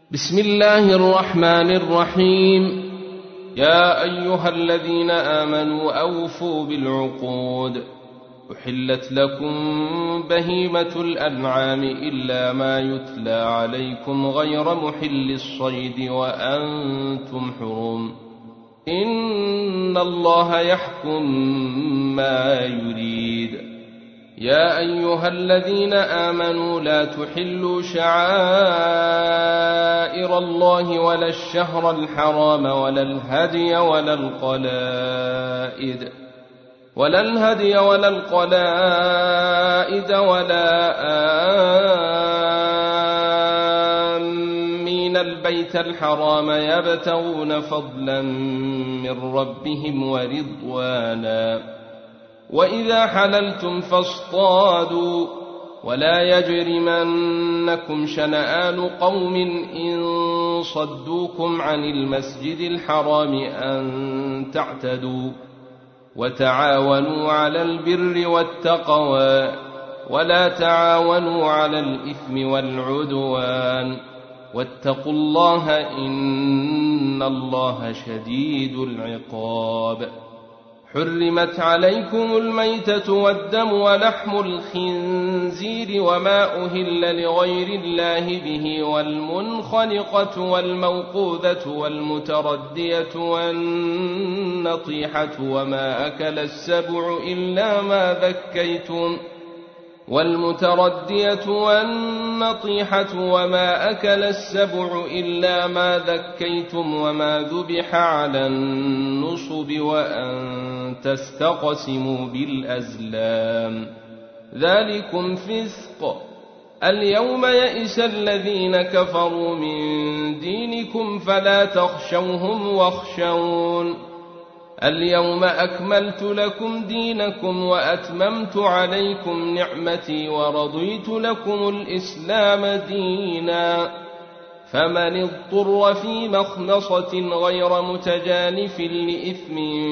بسم الله الرحمن الرحيم. يا أيها الذين آمنوا أوفوا بالعقود. أحلت لكم بهيمة الأنعام إلا ما يتلى عليكم غير محل الصيد وأنتم حرم. إن الله يحكم ما يريد. يا أيها الذين آمنوا لا تحلوا شعائر الله ولا الشهر الحرام ولا الهدي ولا القلائد ولا آمين البيت الحرام يبتغون فضلا من ربهم ورضوانا. وإذا حللتم فاصطادوا ولا يجرمنكم شنآن قوم إن صدوكم عن المسجد الحرام أن تعتدوا. وتعاونوا على البر والتقوى ولا تعاونوا على الإثم والعدوان واتقوا الله إن الله شديد العقاب. حرمت عليكم الميتة والدم ولحم الخنزير وما أهل لغير الله به والمنخنقة والموقوذة والمتردية والنطيحة وما أكل السبع إلا ما ذكيتم وما ذبح على النصب وأن تستقسموا بالأزلام ذلكم فسق. اليوم يئس الذين كفروا من دينكم فلا تخشوهم واخشون. اليوم أكملت لكم دينكم وأتممت عليكم نعمتي ورضيت لكم الإسلام دينا. فمن اضطر في مخمصة غير متجانف لإثم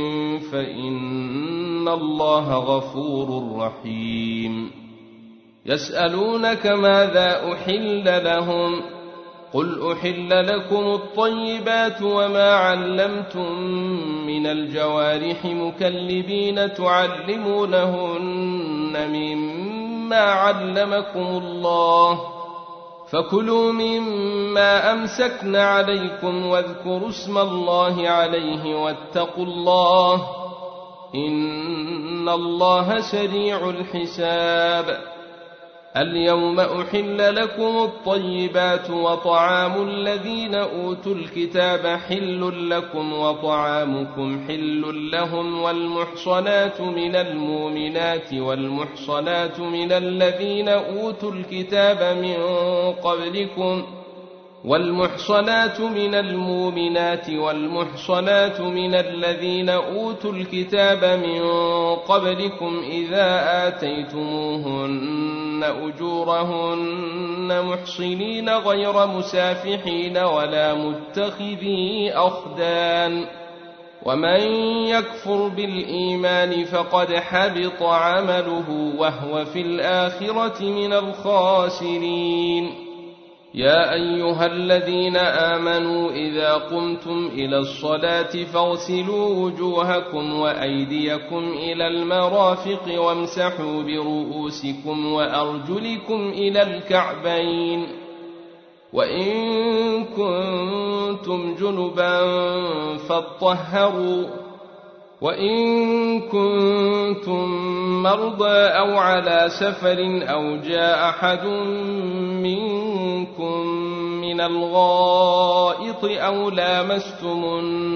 فإن الله غفور رحيم. يسألونك ماذا أحل لهم قل أحل لكم الطيبات وما علمتم من الجوارح مكلبين تعلمونهن مما علمكم الله فكلوا مما أمسكن عليكم واذكروا اسم الله عليه واتقوا الله إن الله سريع الحساب. اليوم أحل لكم الطيبات وطعام الذين أوتوا الكتاب حل لكم وطعامكم حل لهم والمحصنات من المؤمنات والمحصنات من الذين أوتوا الكتاب من قبلكم إذا آتيتموهن أجورهن محصنين غير مسافحين ولا متخذي أخدان. ومن يكفر بالإيمان فقد حبط عمله وهو في الآخرة من الخاسرين. يا أيها الذين آمنوا إذا قمتم إلى الصلاة فاغسلوا وجوهكم وأيديكم إلى المرافق وامسحوا برؤوسكم وأرجلكم إلى الكعبين وإن كنتم جنبا فاطهروا وإن كنتم مرضى أو على سفر أو جاء أحد منكم من الغائط أو لامستم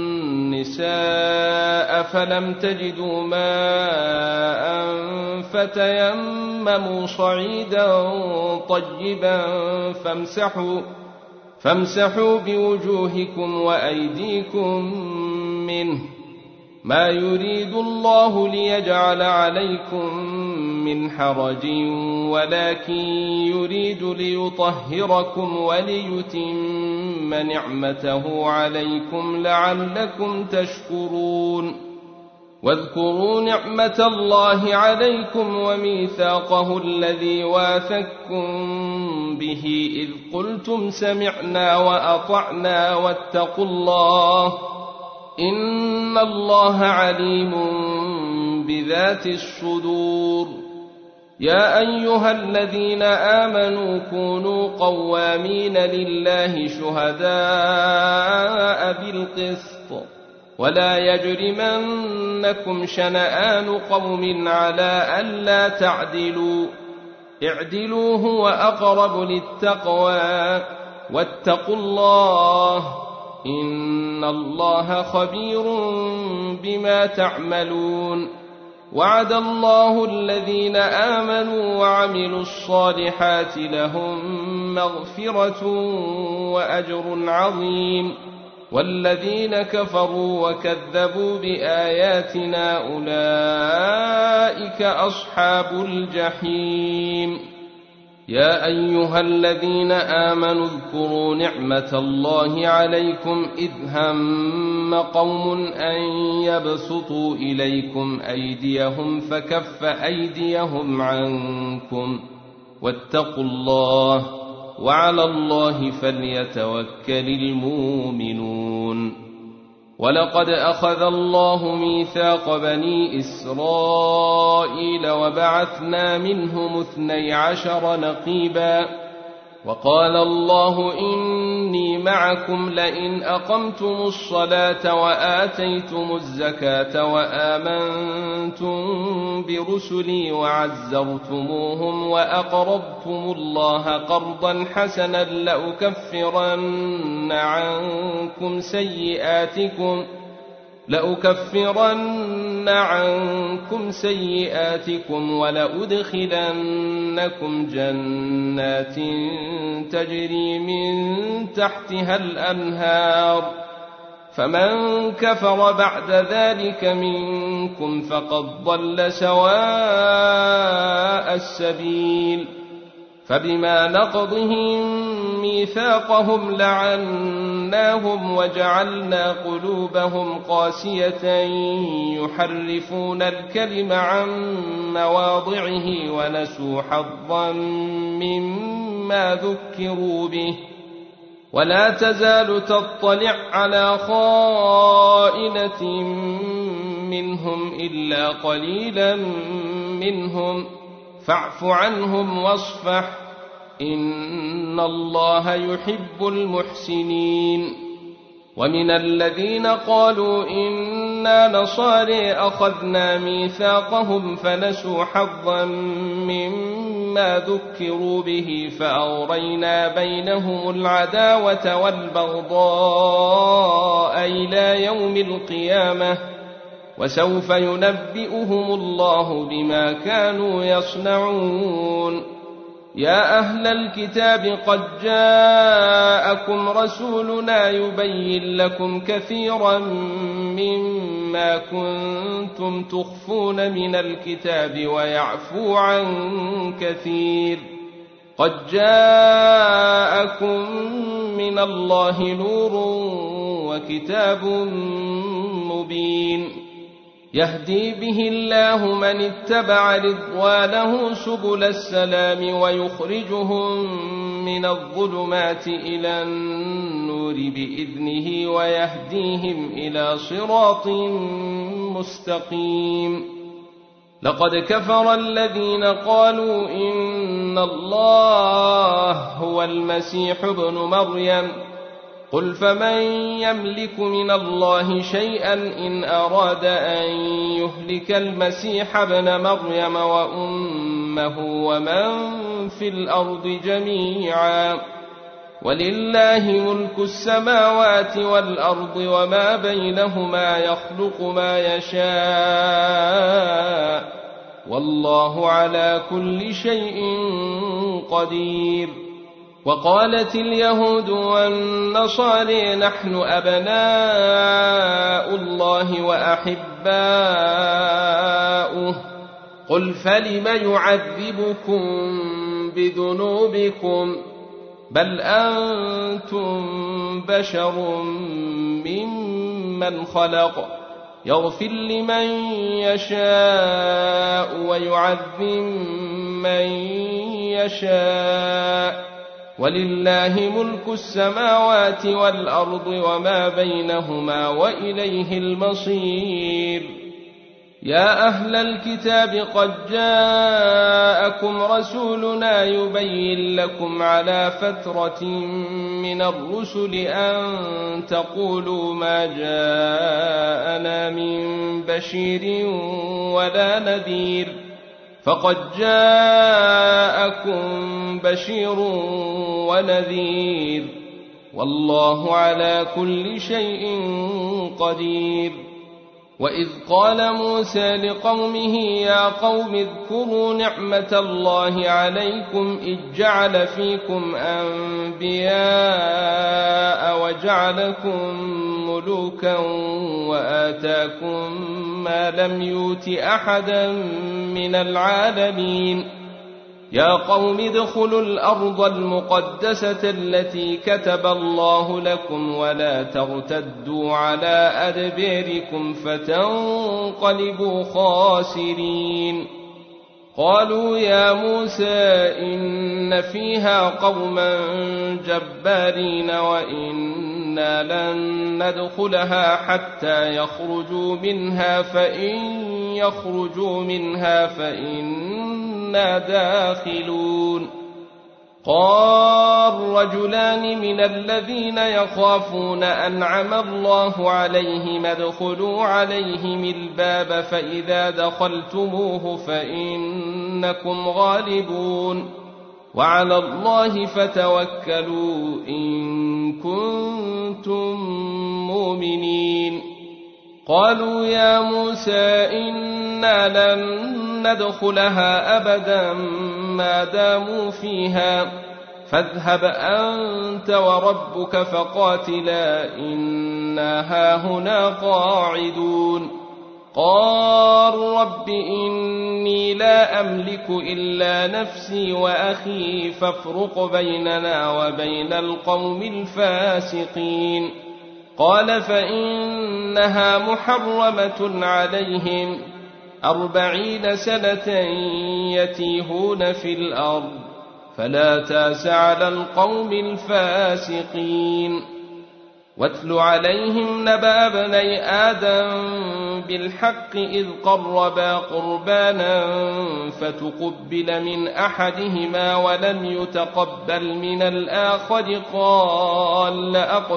النساء فلم تجدوا ماء فتيمموا صعيدا طيبا فامسحوا بوجوهكم وأيديكم منه ما يريد الله ليجعل عليكم من حرج ولكن يريد ليطهركم وليتم نعمته عليكم لعلكم تشكرون. واذكروا نعمة الله عليكم وميثاقه الذي واثقكم به إذ قلتم سمعنا وأطعنا واتقوا الله إن الله عليم بذات الصدور. يا أيها الذين آمنوا كونوا قوامين لله شهداء بالقسط ولا يجرمنكم شنآن قوم على ألا تعدلوا اعدلوا هو أقرب للتقوى واتقوا الله إن الله خبير بما تعملون. وعد الله الذين آمنوا وعملوا الصالحات لهم مغفرة وأجر عظيم والذين كفروا وكذبوا بآياتنا أولئك أصحاب الجحيم. يا أيها الذين آمنوا اذكروا نعمة الله عليكم إذ هم قوم أن يبسطوا إليكم أيديهم فكف أيديهم عنكم واتقوا الله وعلى الله فليتوكل المؤمنون. ولقد أخذ الله ميثاق بني إسرائيل وبعثنا منهم 12 نقيبا وقال الله إني معكم لئن أقمتم الصلاة وآتيتم الزكاة وآمنتم برسلي وعزرتموهم وأقرضتم الله قرضا حسنا لأكفرن عنكم سيئاتكم ولأدخلنكم جنات تجري من تحتها الأنهار فمن كفر بعد ذلك منكم فقد ضل سواء السبيل. فبما نقضهم ميثاقهم لعناهم وجعلنا قلوبهم قاسية يحرفون الكلم عن مواضعه ونسوا حظا مما ذكروا به ولا تزال تطلع على خائنة منهم إلا قليلا منهم فاعف عنهم واصفح إن الله يحب المحسنين. ومن الذين قالوا إنا نصارى أخذنا ميثاقهم فنسوا حظا مما ذكروا به فأغرينا بينهم العداوة والبغضاء إلى يوم القيامة وسوف ينبئهم الله بما كانوا يصنعون. يا أهل الكتاب قد جاءكم رسولنا يبين لكم كثيرا مما كنتم تخفون من الكتاب ويعفو عن كثير. قد جاءكم من الله نور وكتاب مبين يهدي به الله من اتبع رضوانه سبل السلام ويخرجهم من الظلمات إلى النور بإذنه ويهديهم إلى صراط مستقيم. لقد كفر الذين قالوا إن الله هو المسيح ابن مريم قل فمن يملك من الله شيئا إن أراد أن يهلك المسيح ابن مريم وأمه ومن في الأرض جميعا ولله ملك السماوات والأرض وما بينهما يخلق ما يشاء والله على كل شيء قدير. وقالت اليهود والنصارى نحن أبناء الله وأحباؤه قل فلم يعذبكم بذنوبكم بل أنتم بشر ممن خلق يغفر لمن يشاء ويعذب من يشاء ولله ملك السماوات والأرض وما بينهما وإليه المصير. يا أهل الكتاب قد جاءكم رسولنا يبين لكم على فترة من الرسل أن تقولوا ما جاءنا من بشير ولا نذير، فقد جاءكم بشير ونذير، والله على كل شيء قدير. وإذ قال موسى لقومه يا قوم اذكروا نعمة الله عليكم إذ جعل فيكم أنبياء وجعلكم ملوكا وآتاكم ما لم يؤت أحدا من العالمين. يا قوم ادخلوا الأرض المقدسة التي كتب الله لكم ولا ترتدوا على أدباركم فتنقلبوا خاسرين. قالوا يا موسى إن فيها قوما جبارين وإنا لن ندخلها حتى يخرجوا منها فإن يخرجوا منها فإنا داخلون. قال رجلان من الذين يخافون أنعم الله عليهم ادخلوا عليهم الباب فإذا دخلتموه فإنكم غالبون وعلى الله فتوكلوا إن كنتم مؤمنين. قالوا يا موسى إنا لن ندخلها أبدا ما داموا فيها فاذهب أنت وربك فقاتلا إنا هاهنا قاعدون. قال رب إني لا أملك إلا نفسي وأخي فافرق بيننا وبين القوم الفاسقين. قال فإنها محرمة عليهم 40 سنة يتيهون في الأرض فلا تأس على القوم الفاسقين. واتل عليهم نبأ بني آدم بالحق إذ قربا قربانا فتقبل من أحدهما ولم يتقبل من الآخر قال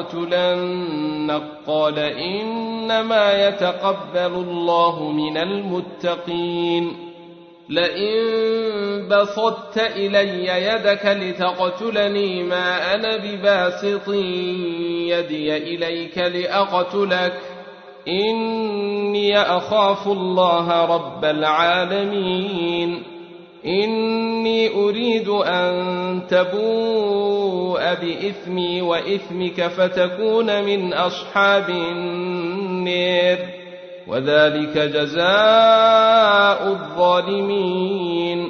لأقتلنك قال إنما يتقبل الله من المتقين. لئن بسطت إلي يدك لتقتلني ما أنا بباسط يدي إليك لأقتلك إني أخاف الله رب العالمين. إني أريد أن تبوء بإثمي وإثمك فتكون من أصحاب النار وذلك جزاء الظالمين.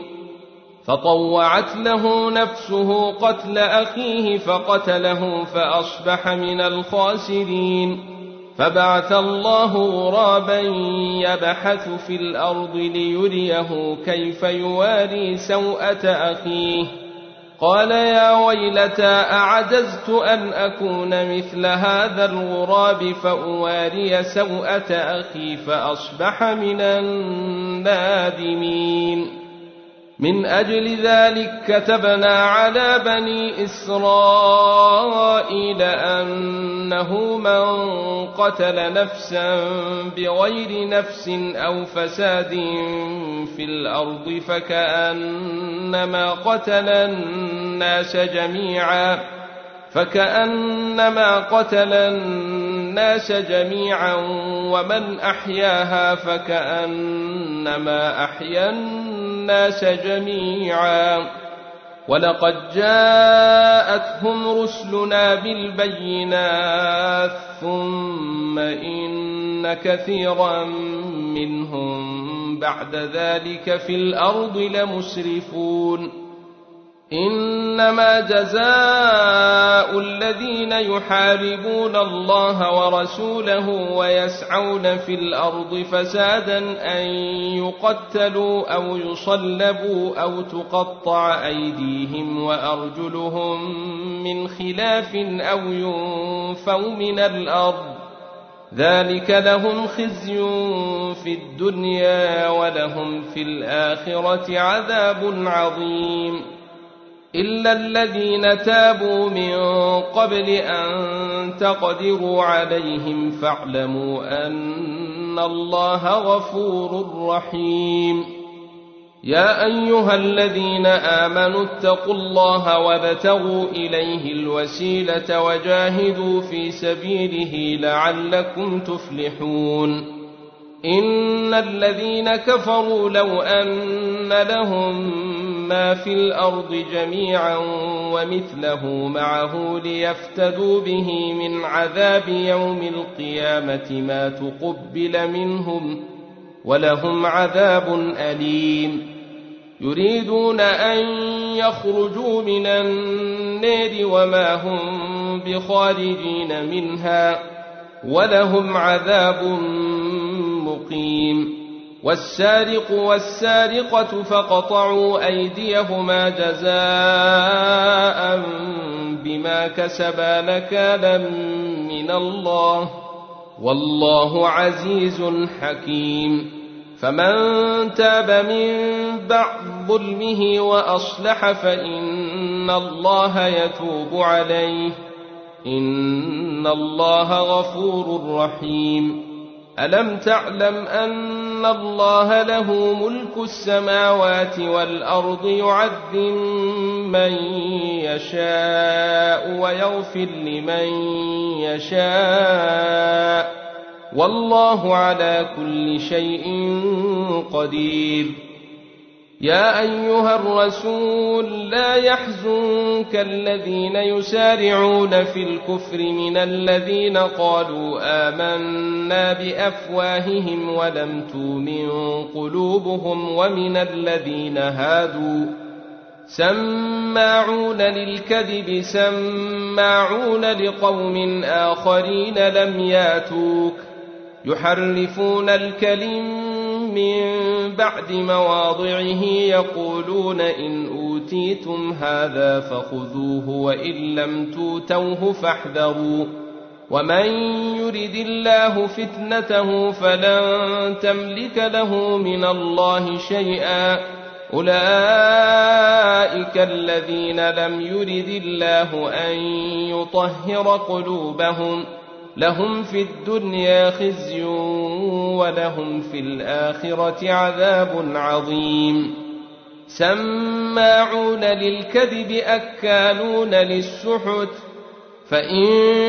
فطوعت له نفسه قتل أخيه فقتله فأصبح من الخاسرين. فبعث الله غرابا يبحث في الأرض ليريه كيف يواري سوءة أخيه قال يا ويلتى أعجزت أن أكون مثل هذا الغراب فأواري سوءة أخي فأصبح من النادمين. من أجل ذلك كتبنا على بني إسرائيل أنه من قتل نفسا بغير نفس أو فساد في الأرض فكأنما قتل الناس جميعا ومن أحياها فكأنما أحيا الناس جميعا. ولقد جاءتهم رسلنا بالبينات ثم إن كثيرا منهم بعد ذلك في الأرض لمسرفون. إنما جزاء الذين يحاربون الله ورسوله ويسعون في الأرض فسادا أن يقتلوا أو يصلبوا أو تقطع أيديهم وأرجلهم من خلاف أو ينفوا من الأرض، ذلك لهم خزي في الدنيا ولهم في الآخرة عذاب عظيم. إلا الذين تابوا من قبل أن تقدروا عليهم فاعلموا أن الله غفور رحيم. يا أيها الذين آمنوا اتقوا الله وابتغوا إليه الوسيلة وجاهدوا في سبيله لعلكم تفلحون. إن الذين كفروا لو أن لهم ما في الأرض جميعا ومثله معه ليفتدوا به من عذاب يوم القيامة ما تقبل منهم ولهم عذاب أليم. يريدون أن يخرجوا من النار وما هم بخارجين منها ولهم عذاب مقيم. والسارق والسارقة فاقطعوا أيديهما جزاء بما كسبا نكالا من الله والله عزيز حكيم. فمن تاب من بعد ظلمه وأصلح فإن الله يتوب عليه إن الله غفور رحيم. ألم تعلم أن الله له ملك السماوات والأرض يعذب من يشاء ويغفر لمن يشاء والله على كل شيء قدير. يا أيها الرسول لا يحزنك الذين يسارعون في الكفر من الذين قالوا آمنا بأفواههم ولم تؤمن قلوبهم ومن الذين هادوا سماعون للكذب سماعون لقوم آخرين لم ياتوك يحرفون الكلم من بعد مواضعه يقولون إن أوتيتم هذا فخذوه وإن لم توتوه فاحذروا ومن يرد الله فتنته فلن تملك له من الله شيئا أولئك الذين لم يرد الله أن يطهر قلوبهم لهم في الدنيا خزي ولهم في الآخرة عذاب عظيم. سماعون للكذب أكالون للسحت فإن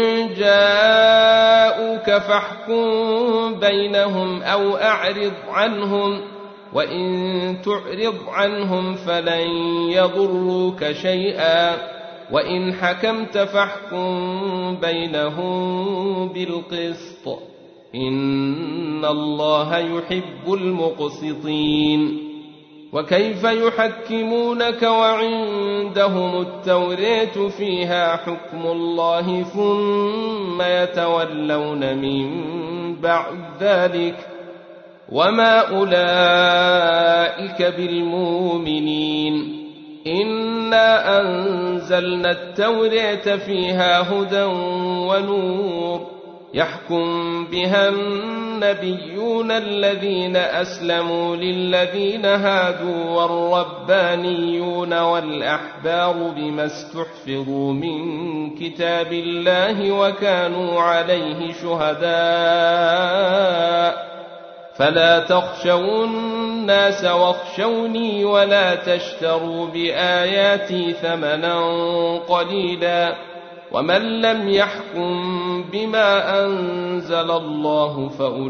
جاءوك فاحكم بينهم أو أعرض عنهم وإن تعرض عنهم فلن يضروك شيئا وإن حكمت فاحكم بينهم بالقسط إن الله يحب المقسطين. وكيف يحكمونك وعندهم التوراة فيها حكم الله ثم يتولون من بعد ذلك وما أولئك بالمؤمنين. إنا أنزلنا التوراة فيها هدى ونور يحكم بها النبيون الذين أسلموا للذين هادوا والربانيون والأحبار بما استحفظوا من كتاب الله وكانوا عليه شهداء فلا تخشوا الناس واخشوني ولا تشتروا بآياتي ثمنا قليلا ومن لم يحكم بما أنزل الله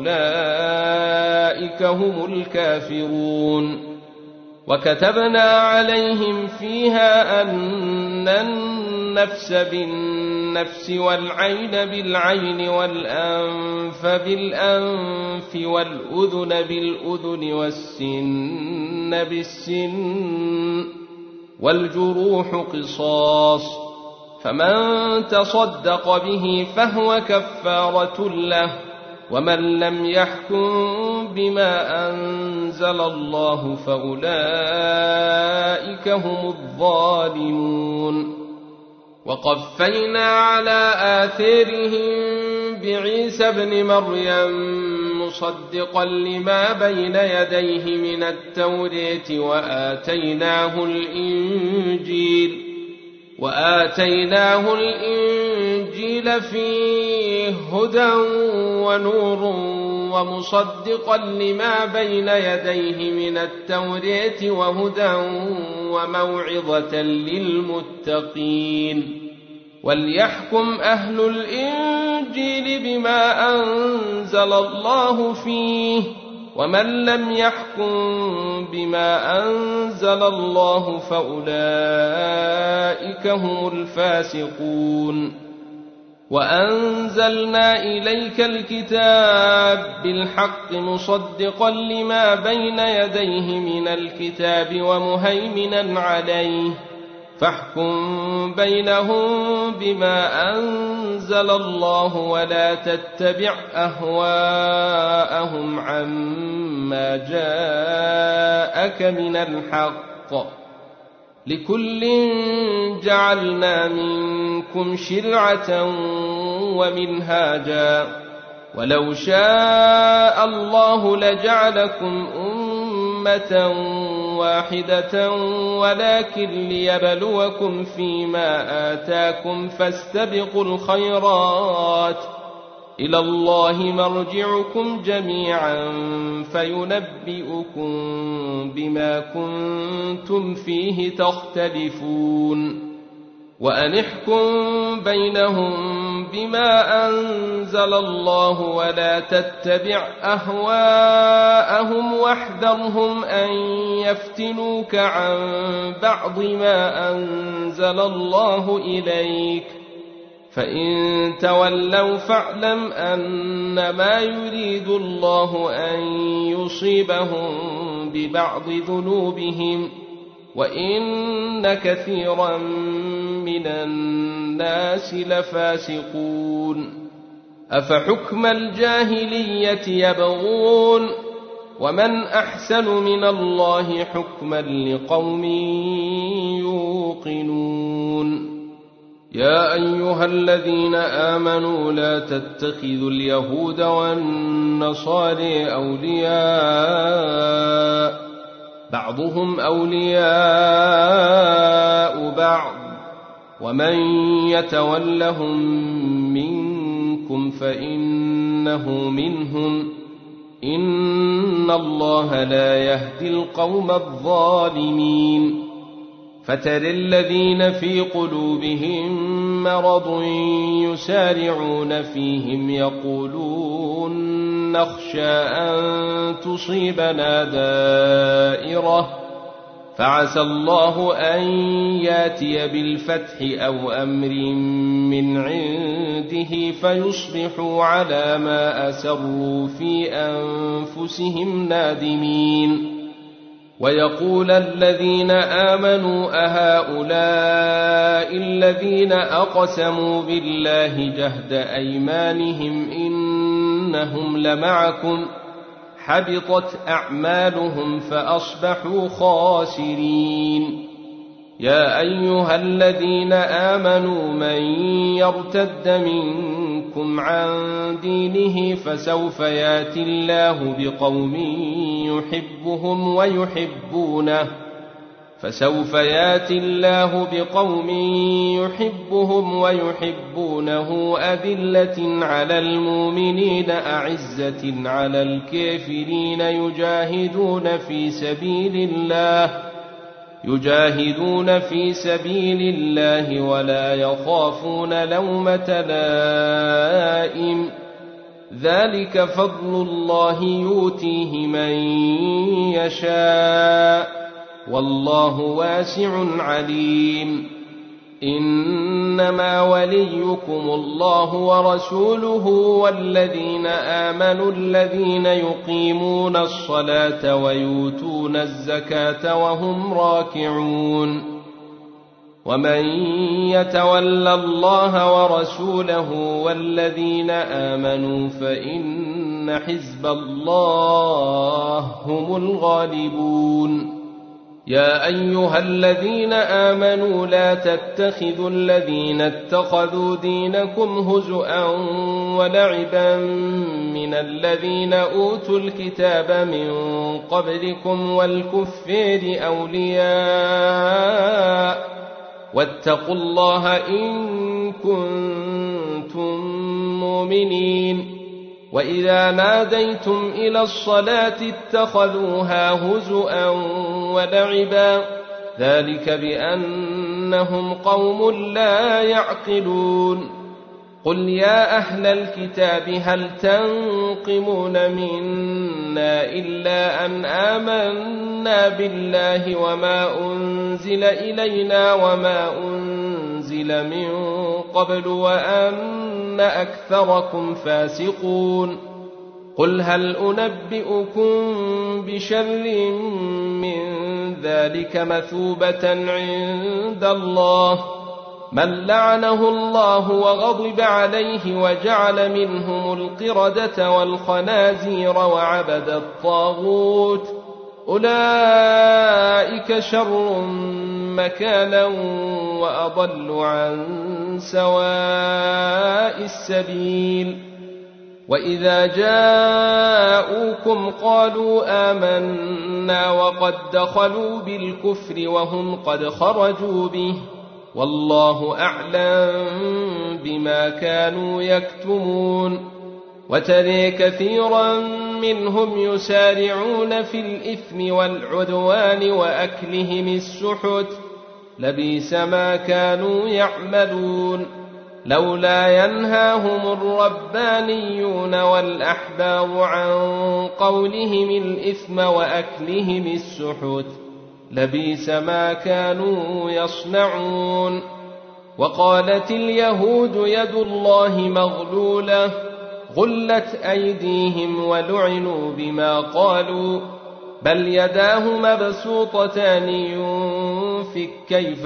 فأولئك هم الكافرون. وكتبنا عليهم فيها أن النفس بالنفس والعين بالعين والأنف بالأنف والأذن بالأذن والسن بالسن والجروح قصاص، فمن تصدق به فهو كفارة له، ومن لم يحكم بما أنزل الله فأولئك هم الظالمون. وقفينا على آثارهم بعيسى ابن مريم مصدقا لما بين يديه من التوراة وآتيناه الإنجيل فيه هدى ونور ومصدقا لما بين يديه من التوراة وهدى وموعظة للمتقين. وليحكم أهل الإنجيل بما أنزل الله فيه، ومن لم يحكم بما أنزل الله فأولئك هم الفاسقون. وأنزلنا إليك الكتاب بالحق مصدقا لما بين يديه من الكتاب ومهيمنا عليه، فاحكم بينهم بما أنزل الله ولا تتبع أهواءهم عما جاءك من الحق، لكل جعلنا منكم شرعة ومنهاجا، ولو شاء الله لجعلكم أمة واحدة ولكن ليبلوكم فيما آتاكم فاستبقوا الخيرات، إلى الله مرجعكم جميعا فينبئكم بما كنتم فيه تختلفون. وأن احكم بينهم بما أنزل الله ولا تتبع أهواءهم واحذرهم أن يفتنوك عن بعض ما أنزل الله إليك، فإن تولوا فاعلم أنما يريد الله أن يصيبهم ببعض ذنوبهم، وإن كثيرا من الناس لفاسقون. أفحكم الجاهلية يبغون، ومن أحسن من الله حكما لقوم يوقنون. يا أيها الذين آمنوا لا تتخذوا اليهود والنصارى أولياء، بعضهم أولياء بعض، ومن يتولهم منكم فإنه منهم، إن الله لا يهدي القوم الظالمين. فترى الذين في قلوبهم مرض يسارعون فيهم يقولون نخشى أن تصيبنا دائرة، فعسى الله أن ياتي بالفتح أو أمر من عنده فيصبحوا على ما أسروا في أنفسهم نادمين. ويقول الذين آمنوا أهؤلاء الذين أقسموا بالله جهد أيمانهم إنهم لمعكم، حبطت أعمالهم فأصبحوا خاسرين. يا أيها الذين آمنوا من يرتد منكم عن دينه فسوف ياتي الله بقوم يحبهم ويحبونه أذلة على المؤمنين أعزة على الكافرين يجاهدون في سبيل الله ولا يخافون لومة لائم، ذلك فضل الله يؤتيه من يشاء والله واسع عليم. إنما وليكم الله ورسوله والذين آمنوا الذين يقيمون الصلاة ويؤتون الزكاة وهم راكعون. ومن يتول الله ورسوله والذين آمنوا فإن حزب الله هم الغالبون. يا أيها الذين آمنوا لا تتخذوا الذين اتخذوا دينكم هزؤا ولعبا من الذين أوتوا الكتاب من قبلكم والكفار أولياء واتقوا الله إن كنتم مؤمنين. وإذا ناديتم إلى الصلاة اتخذوها هزؤا ولعبا ذلك بأنهم قوم لا يعقلون. قل يا أهل الكتاب هل تنقمون منا إلا أن آمنا بالله وما أنزل إلينا وما أنزل من قبل وأن أكثركم فاسقون. قل هل أنبئكم بشر من ذلك مثوبة عند الله من لعنه الله وغضب عليه وجعل منهم القردة والخنازير وعبد الطاغوت أولئك شر مكانا وأضل عن سواء السبيل. وإذا جاءوكم قالوا آمنا وقد دخلوا بالكفر وهم قد خرجوا به والله أعلم بما كانوا يكتمون. وترى كثيرا منهم يسارعون في الإثم والعدوان وأكلهم السحت لبئس ما كانوا يعملون. لولا ينهاهم الربانيون والأحبار عن قولهم الإثم وأكلهم السحت لبئس ما كانوا يصنعون. وقالت اليهود يد الله مغلولة غلت أيديهم ولعنوا بما قالوا بل يداه مبسوطتان ينفق كيف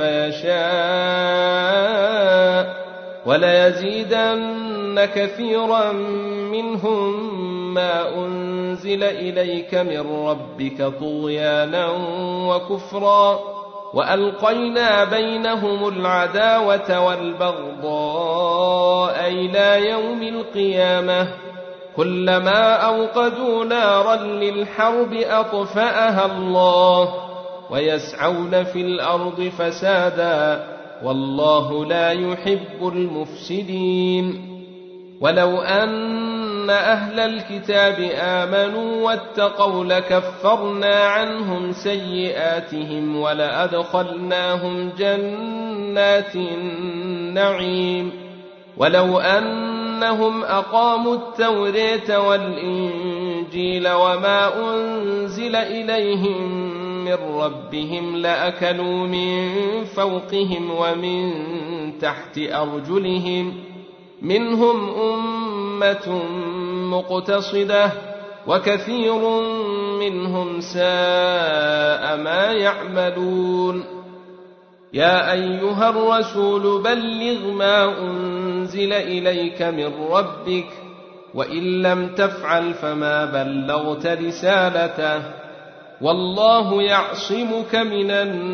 يشاء وليزيدن كثيرا منهم ما أنزل إليك من ربك طغيانا وكفرا وألقينا بينهم العداوة والبغضاء إلى يوم القيامة كلما أوقدوا نارا للحرب أطفأها الله ويسعون في الأرض فسادا والله لا يحب المفسدين. ولو أن أهل الكتاب آمنوا واتقوا لكفرنا عنهم سيئاتهم ولأدخلناهم جنات النعيم. ولو أنهم أقاموا التوراة والإنجيل وما أنزل إليهم من ربهم لأكلوا من فوقهم ومن تحت أرجلهم منهم أمة مقتصدة وكثير منهم ساء ما يعملون. يا أيها الرسول بلغ ما أنزل إليك من ربك وإن لم تفعل فما بلغت رسالته والله يعصمك من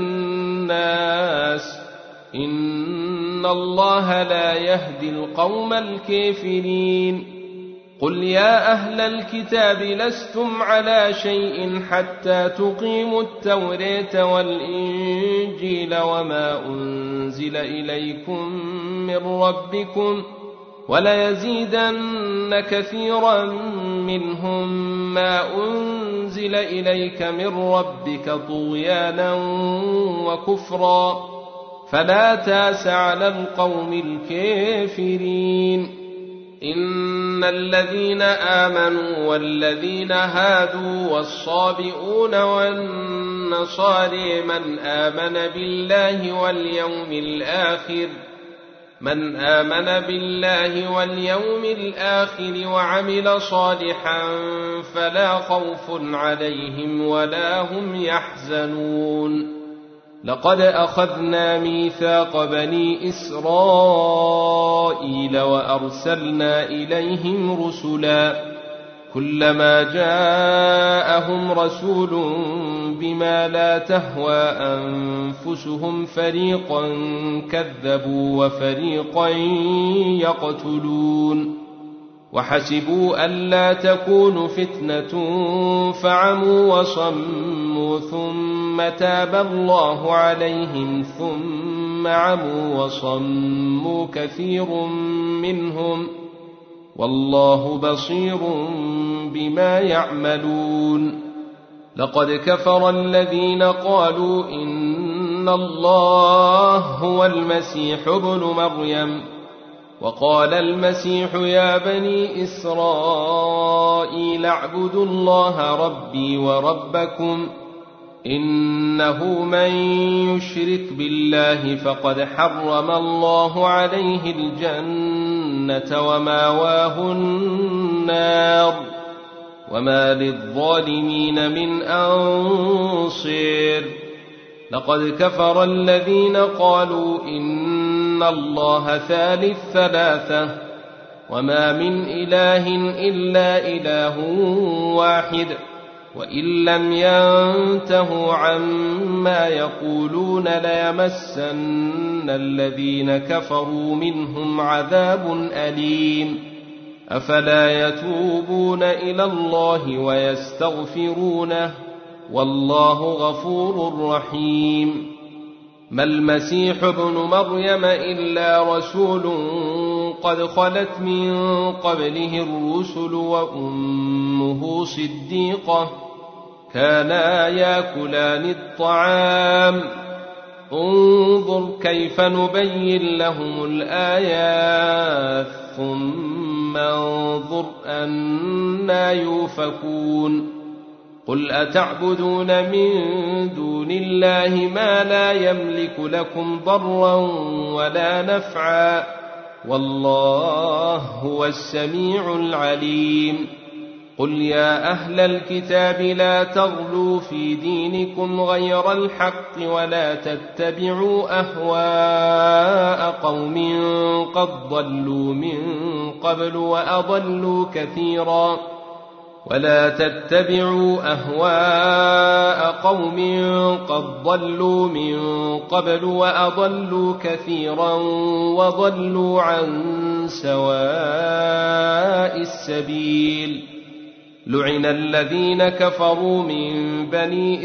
الناس إن الله لا يهدي القوم الكافرين. قل يا أهل الكتاب لستم على شيء حتى تقيموا التوراة والإنجيل وما أنزل إليكم من ربكم وليزيدن كثيرا منهم ما أنزل إليك من ربك طغيانا وكفرا فلا تاس على القوم الكافرين. إن الذين آمنوا والذين هادوا والصابئون والنصارى من آمن بالله واليوم الآخر وعمل صالحا فلا خوف عليهم ولا هم يحزنون. لقد أخذنا ميثاق بني إسرائيل وأرسلنا إليهم رسلا كلما جاءهم رسول بما لا تهوى أنفسهم فريقا كذبوا وفريقا يقتلون وحسبوا ألا تكون فتنة فعموا وصموا ثم تاب الله عليهم ثم عموا وصموا كثير منهم والله بصير بما يعملون لقد كفر الذين قالوا إن الله هو المسيح ابن مريم وقال المسيح يا بني إسرائيل اعبدوا الله ربي وربكم إنه من يشرك بالله فقد حرم الله عليه الجنة وماواه النار وما للظالمين من أنصير لقد كفر الذين قالوا إن الله ثالث ثلاثة وما من إله إلا إله واحد وإن لم ينتهوا عما يقولون ليمسن الذين كفروا منهم عذاب أليم أفلا يتوبون إلى الله ويستغفرونه والله غفور رحيم ما المسيح ابن مريم إلا رسول قد خلت من قبله الرسل وأمه صديقة كانا ياكلان الطعام انظر كيف نبين لهم الآيات ثم انظر أنى يؤفكون قل أتعبدون من دون الله ما لا يملك لكم ضرا ولا نفعا والله هو السميع العليم قل يا أهل الكتاب لا تغلوا في دينكم غير الحق ولا تتبعوا أهواء قوم قد ضلوا من قبل وأضلوا كثيرا ولا تتبعوا أهواء قوم قد ضلوا من قبل وأضلوا كثيرا وضلوا عن سواء السبيل لعن الذين كفروا من بني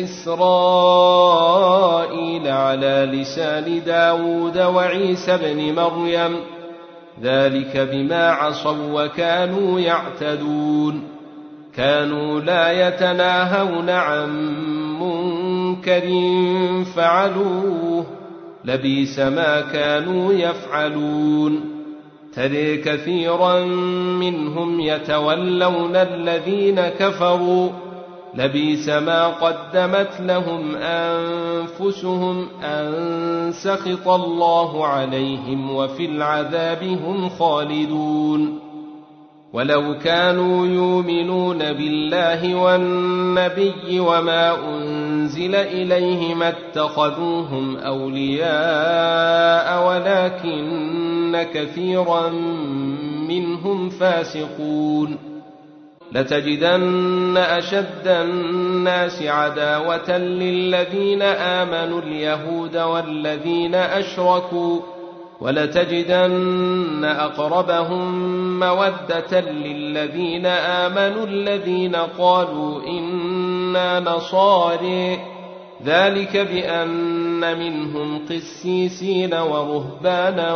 إسرائيل على لسان داود وعيسى بن مريم ذلك بما عصوا وكانوا يعتدون كانوا لا يتناهون عن منكر فعلوه لبئس ما كانوا يفعلون ترى كثيرا منهم يتولون الذين كفروا لبئس ما قدمت لهم أنفسهم أن سخط الله عليهم وفي العذاب هم خالدون ولو كانوا يؤمنون بالله والنبي وما أنزل إليه ما اتخذوهم أولياء ولكن كثيرا منهم فاسقون لتجدن أشد الناس عداوة للذين آمنوا اليهود والذين أشركوا ولتجدن أقربهم مودة للذين آمنوا الذين قالوا إنا نصارى ذلك بأن منهم قسيسين ورهبانا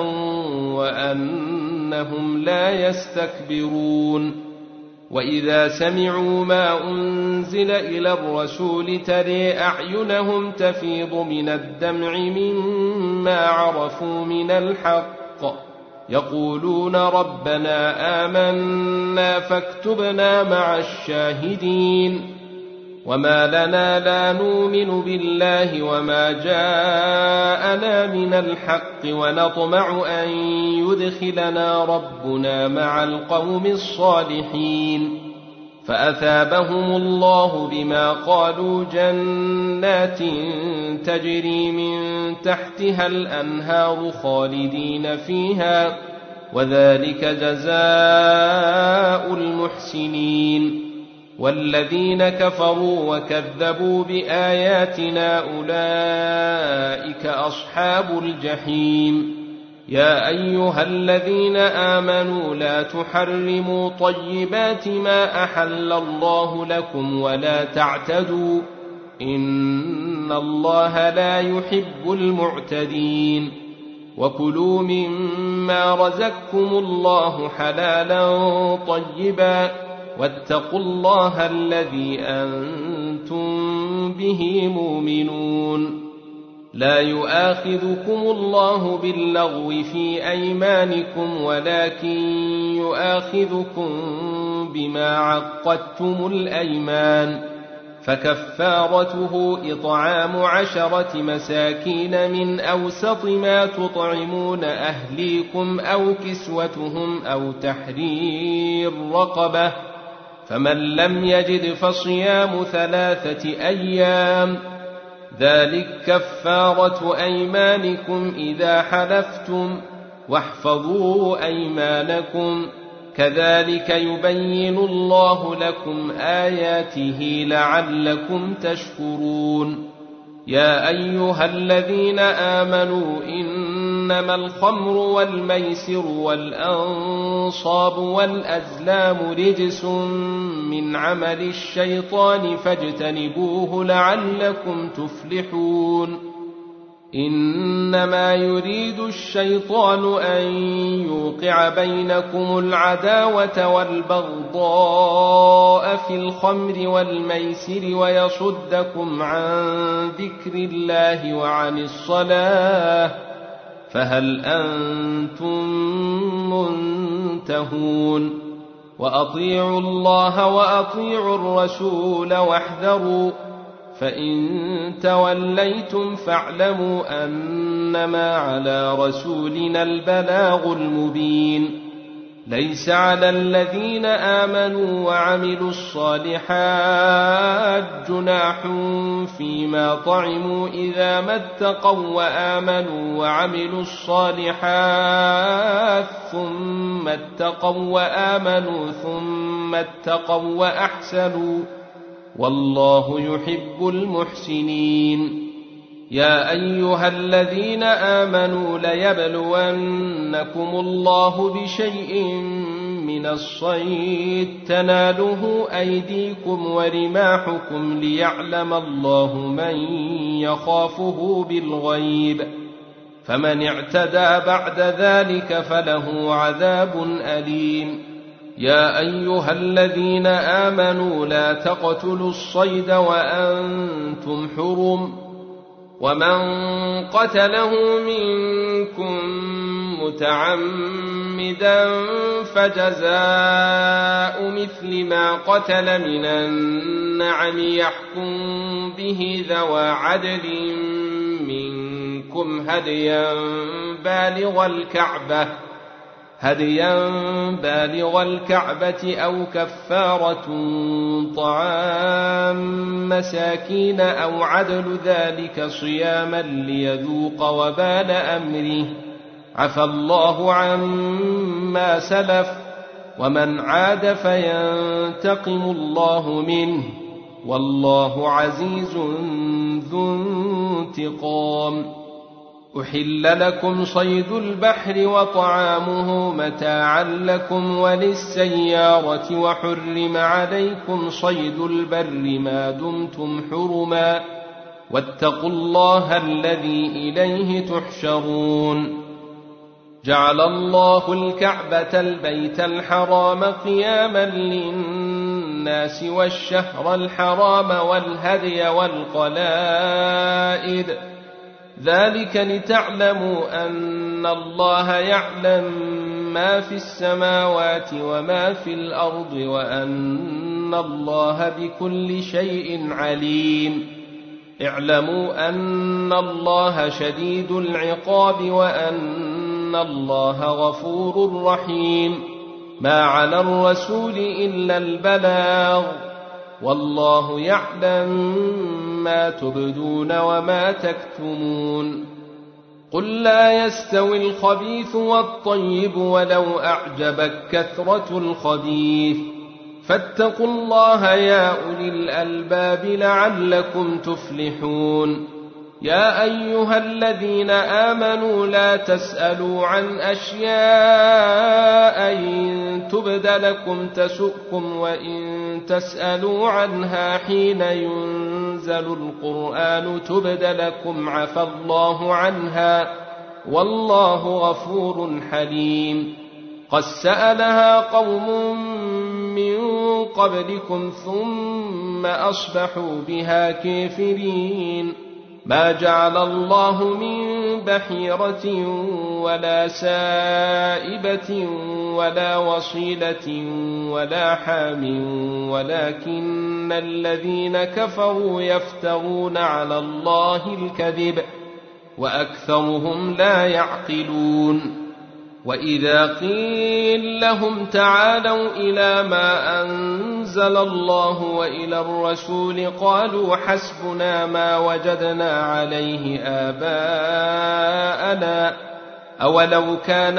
وأنهم لا يستكبرون وإذا سمعوا ما أنزل إلى الرسول ترى أعينهم تفيض من الدمع مما عرفوا من الحق يقولون ربنا آمنا فاكتبنا مع الشاهدين وما لنا لا نؤمن بالله وما جاءنا من الحق ونطمع أن يدخلنا ربنا مع القوم الصالحين فأثابهم الله بما قالوا جنات تجري من تحتها الأنهار خالدين فيها وذلك جزاء المحسنين. والذين كفروا وكذبوا بآياتنا أولئك أصحاب الجحيم. يا أيها الذين آمنوا لا تحرموا طيبات ما أحل الله لكم ولا تعتدوا إن الله لا يحب المعتدين. وكلوا مما رزقكم الله حلالا طيبا واتقوا الله الذي أنتم به مؤمنون. لا يؤاخذكم الله باللغو في أيمانكم ولكن يؤاخذكم بما عقدتم الأيمان، فكفارته إطعام 10 مساكين من أوسط ما تطعمون أهليكم أو كسوتهم أو تحرير رقبة، فمن لم يجد فصيام 3 أيام، ذلك كفارة أيمانكم إذا حلفتم، واحفظوا أيمانكم، كذلك يبين الله لكم آياته لعلكم تشكرون. يا أيها الذين آمنوا إنما الخمر والميسر والأنصاب والأزلام رجس من عمل الشيطان فاجتنبوه لعلكم تفلحون. إنما يريد الشيطان أن يوقع بينكم العداوة والبغضاء في الخمر والميسر ويصدكم عن ذكر الله وعن الصلاة، فهل أنتم منتهون؟ وأطيعوا الله وأطيعوا الرسول واحذروا، فإن توليتم فاعلموا أنما على رسولنا البلاغ المبين. ليس على الذين آمنوا وعملوا الصالحات جناح فيما طعموا إذا ما اتقوا وآمنوا وعملوا الصالحات ثم اتقوا وآمنوا ثم اتقوا وأحسنوا، والله يحب المحسنين. يا أيها الذين آمنوا ليبلونكم الله بشيء من الصيد تناله أيديكم ورماحكم ليعلم الله من يخافه بالغيب، فمن اعتدى بعد ذلك فله عذاب أليم. يا أيها الذين آمنوا لا تقتلوا الصيد وأنتم حرم، ومن قتله منكم متعمدا فجزاء مثل ما قتل من النعم يحكم به ذوى عدل منكم هديا بالغ الكعبة أو كفارة طعام مساكين أو عدل ذلك صياما ليذوق وبال أمره، عفى الله عما سلف، ومن عاد فينتقم الله منه، والله عزيز ذو انتقام. أحل لكم صيد البحر وطعامه متاعا لكم وللسيارة، وحرم عليكم صيد البر ما دمتم حرما، واتقوا الله الذي إليه تحشرون. جعل الله الكعبة البيت الحرام قياما للناس والشهر الحرام والهدي والقلائد، ذلك لتعلموا أن الله يعلم ما في السماوات وما في الأرض وأن الله بكل شيء عليم. اعلموا أن الله شديد العقاب وأن الله غفور رحيم. ما على الرسول إلا البلاغ والله يعلم ما تبدون وما تكتمون قل لا يستوي الخبيث والطيب ولو أعجبك كثرة الخبيث فاتقوا الله يا أولي الألباب لعلكم تفلحون يا أيها الذين آمنوا لا تسألوا عن أشياء إن تبد لكم تسؤكم وإن تسألوا عنها حين ينزل القرآن تبد لكم عفى الله عنها والله غفور حليم قد سألها قوم من قبلكم ثم أصبحوا بها كافرين ما جعل الله من بحيرة ولا سائبة ولا وصيلة ولا حام ولكن الذين كفروا يفترون على الله الكذب وأكثرهم لا يعقلون وإذا قيل لهم تعالوا إلى ما أنزل الله وإلى الرسول قالوا حسبنا ما وجدنا عليه آباءنا أولو كان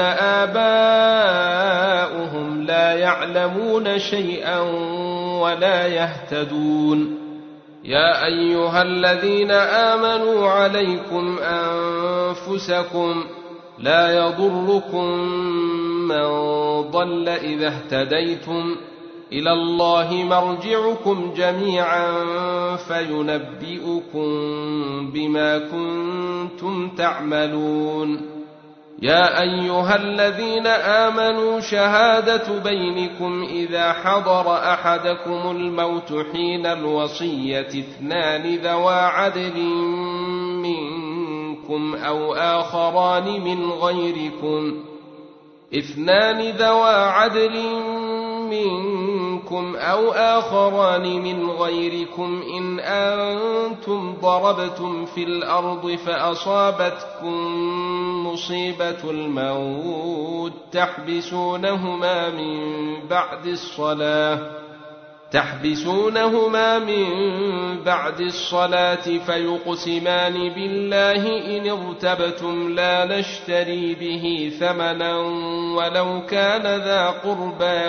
آباؤهم لا يعلمون شيئا ولا يهتدون يا أيها الذين آمنوا عليكم أنفسكم لا يضركم من ضل إذا اهتديتم إلى الله مرجعكم جميعا فينبئكم بما كنتم تعملون يا أيها الذين آمنوا شهادة بينكم إذا حضر أحدكم الموت حين الوصية اثنان ذوى عدل منكم أو آخران من غيركم إن أنتم ضربتم في الأرض فأصابتكم مصيبة الموت تحبسونهما من بعد الصلاة فيقسمان بالله إن ارتبتم لا نشتري به ثمنا ولو كان ذا قربى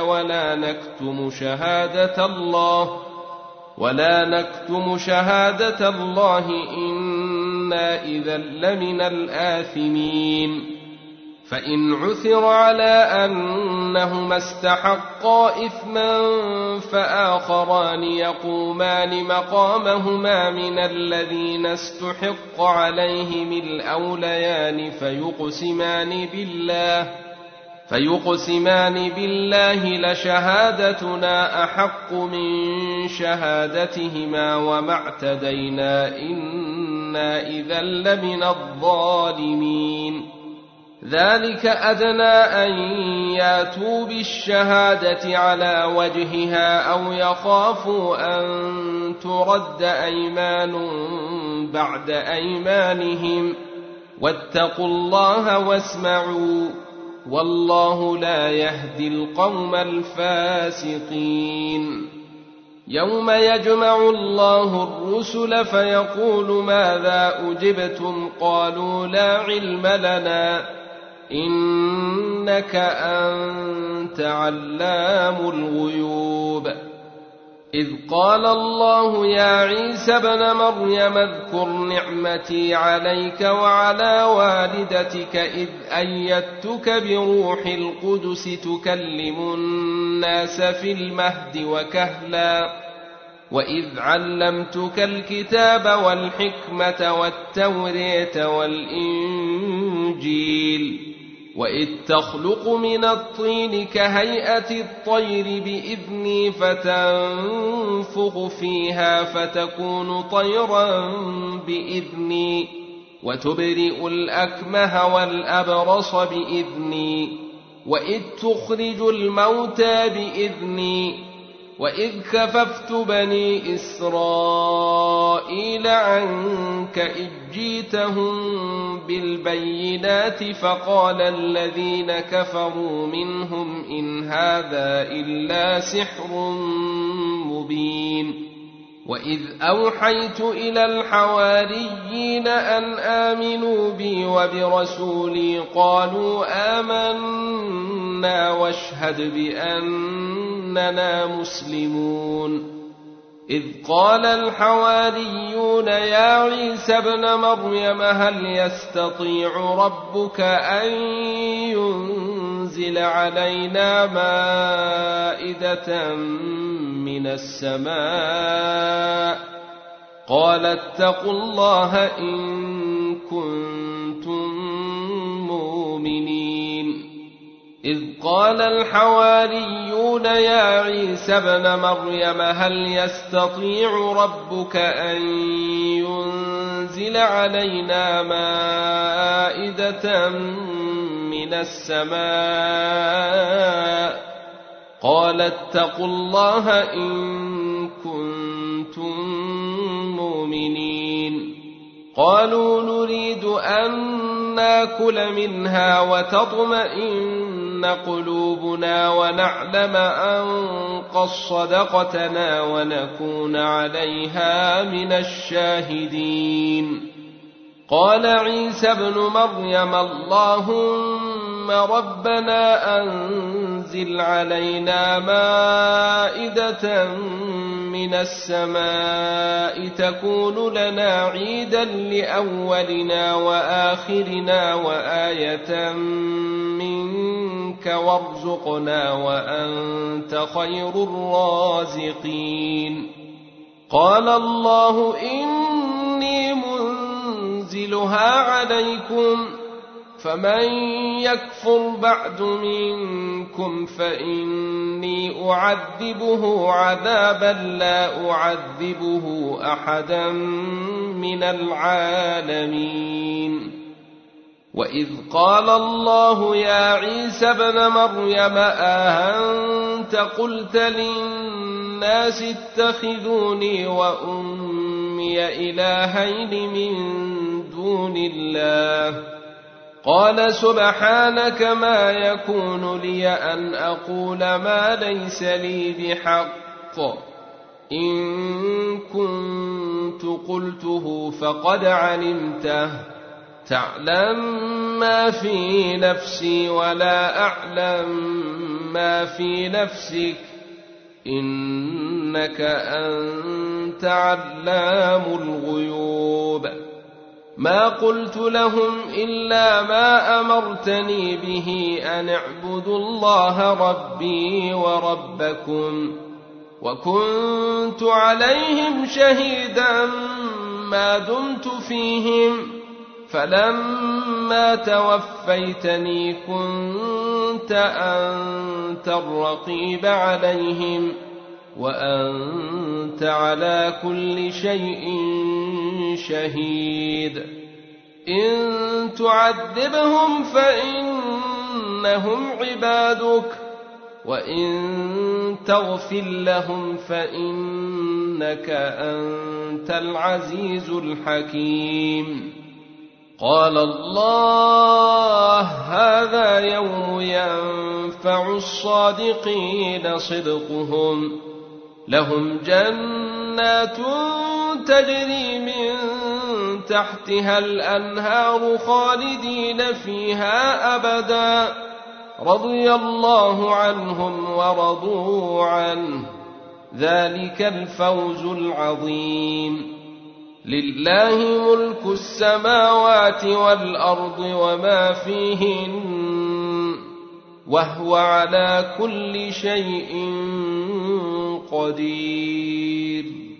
ولا نكتم شهادة الله إنا إذا لمن الآثمين فإن عثر على أنهما استحقا إثما فآخران يقومان مقامهما من الذين استحق عليهم الأوليان فيقسمان بالله لشهادتنا أحق من شهادتهما وما اعتدينا إنا إذا لمن الظالمين ذلك أدنى أن ياتوا بالشهادة على وجهها أو يخافوا أن ترد أيمان بعد أيمانهم واتقوا الله واسمعوا والله لا يهدي القوم الفاسقين يوم يجمع الله الرسل فيقول ماذا أجبتم قالوا لا علم لنا إنك أنت علام الغيوب إذ قال الله يا عيسى ابن مريم اذكر نعمتي عليك وعلى والدتك إذ أيدتك بروح القدس تكلم الناس في المهد وكهلا وإذ علمتك الكتاب والحكمة والتوراة والإنجيل وإذ تخلق من الطين كهيئة الطير بإذني فتنفخ فيها فتكون طيرا بإذني وتبرئ الأكمه والأبرص بإذني وإذ تخرج الموتى بإذني وإذ كففت بني إسرائيل عنك إذ جيتهم بالبينات فقال الذين كفروا منهم إن هذا إلا سحر مبين وإذ أوحيت إلى الحواريين أن آمنوا بي وبرسولي قالوا آمنا واشهد بأننا مسلمون إذ قال الحواريون يا عيسى ابن مريم هل يستطيع ربك أن ينزل علينا مائدة من السماء قال اتقوا الله إن كنتم مؤمنين إذ قال الحواريون يا عيسى ابن مريم هل يستطيع ربك أن ينزل علينا مائدة من السماء قال اتقوا الله إن كنتم مؤمنين قالوا نريد أن ناكل منها وتطمئن قلوبنا ونعلم أن قد صدقتنا ونكون عليها من الشاهدين قال عيسى ابن مريم اللهم ربنا أنزل علينا مائدة من السماء تكون لنا عيدا لأولنا وآخرنا وآية منك وارزقنا وأنت خير الرازقين قال الله إني منزلها عليكم فمن يكفر بعد منكم فإني أعذبه عذابا لا أعذبه أحدا من العالمين وإذ قال الله يا عيسى ابن مريم أأنت قلت للناس اتخذوني وأمي إلهين من دون الله قال سبحانك ما يكون لي أن أقول ما ليس لي بحق إن كنت قلته فقد علمته تعلم ما في نفسي ولا أعلم ما في نفسك إنك أنت علام الغيوب ما قلت لهم إلا ما أمرتني به أن اعبدوا الله ربي وربكم وكنت عليهم شهيدا ما دمت فيهم فلما توفيتني كنت أنت الرقيب عليهم وأنت على كل شيء شهيد إن تعذبهم فإنهم عبادك وإن تغفر لهم فإنك أنت العزيز الحكيم قال الله هذا يوم ينفع الصادقين صدقهم لهم جنات تجري من تحتها الأنهار خالدين فيها أبدا رضي الله عنهم ورضوا عنه ذلك الفوز العظيم لله ملك السماوات والأرض وما فيهن وهو على كل شيء قدير